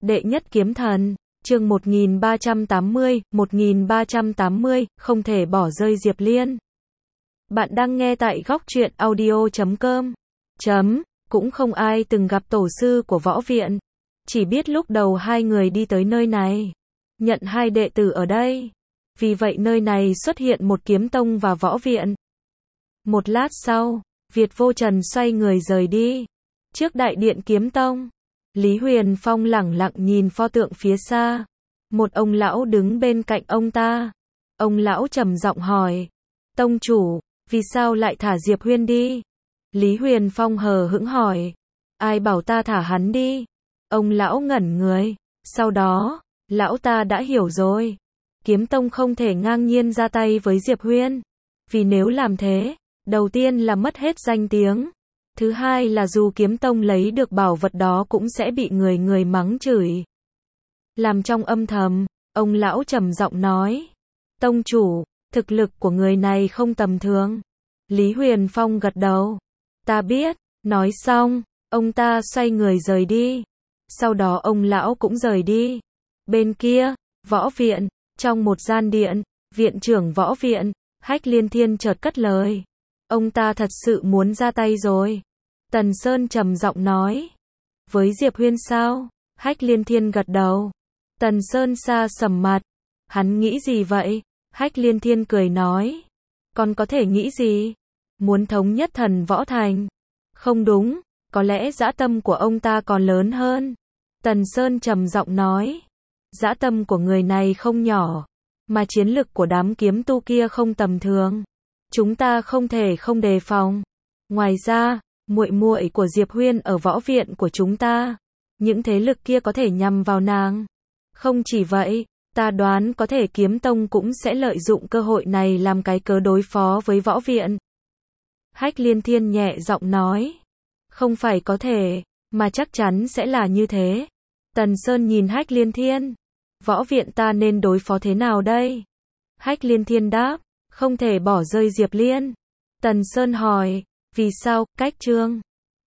Đệ nhất kiếm thần, chương 1380, không thể bỏ rơi Diệp Liên. Bạn đang nghe tại góc truyện audio.com. Cũng không ai từng gặp tổ sư của võ viện. Chỉ biết lúc đầu hai người đi tới nơi này, nhận hai đệ tử ở đây. Vì vậy nơi này xuất hiện một kiếm tông và võ viện. Một lát sau, Việt Vô Trần xoay người rời đi. Trước đại điện kiếm tông, Lý Huyền Phong lẳng lặng nhìn pho tượng phía xa. Một ông lão đứng bên cạnh ông ta. Ông lão trầm giọng hỏi, tông chủ, vì sao lại thả Diệp Huyên đi? Lý Huyền Phong hờ hững hỏi, ai bảo ta thả hắn đi? Ông lão ngẩn người, sau đó, lão ta đã hiểu rồi. Kiếm tông không thể ngang nhiên ra tay với Diệp Huyên. Vì nếu làm thế, đầu tiên là mất hết danh tiếng. Thứ hai là dù kiếm tông lấy được bảo vật đó cũng sẽ bị người mắng chửi. Làm trong âm thầm, ông lão trầm giọng nói, tông chủ, thực lực của người này không tầm thường. Lý Huyền Phong gật đầu, ta biết. Nói xong, ông ta xoay người rời đi. Sau đó ông lão cũng rời đi. Bên kia, võ viện, trong một gian điện, viện trưởng võ viện, Hách Liên Thiên chợt cất lời. Ông ta thật sự muốn ra tay rồi. Tần Sơn trầm giọng nói. Với Diệp Huyên sao? Hách Liên Thiên gật đầu. Tần Sơn xa sầm mặt. Hắn nghĩ gì vậy? Hách Liên Thiên cười nói. Còn có thể nghĩ gì? Muốn thống nhất thần võ thành. Không đúng, có lẽ dã tâm của ông ta còn lớn hơn. Tần Sơn trầm giọng nói. Dã tâm của người này không nhỏ, mà chiến lực của đám kiếm tu kia không tầm thường. Chúng ta không thể không đề phòng. Ngoài ra, muội muội của Diệp Huyên ở võ viện của chúng ta, những thế lực kia có thể nhằm vào nàng. Không chỉ vậy, ta đoán có thể kiếm tông cũng sẽ lợi dụng cơ hội này làm cái cớ đối phó với võ viện. Hách Liên Thiên nhẹ giọng nói. Không phải có thể, mà chắc chắn sẽ là như thế. Tần Sơn nhìn Hách Liên Thiên. Võ viện ta nên đối phó thế nào đây? Hách Liên Thiên đáp. Không thể bỏ rơi Diệp Liên. Tần Sơn hỏi. Vì sao? Cách chương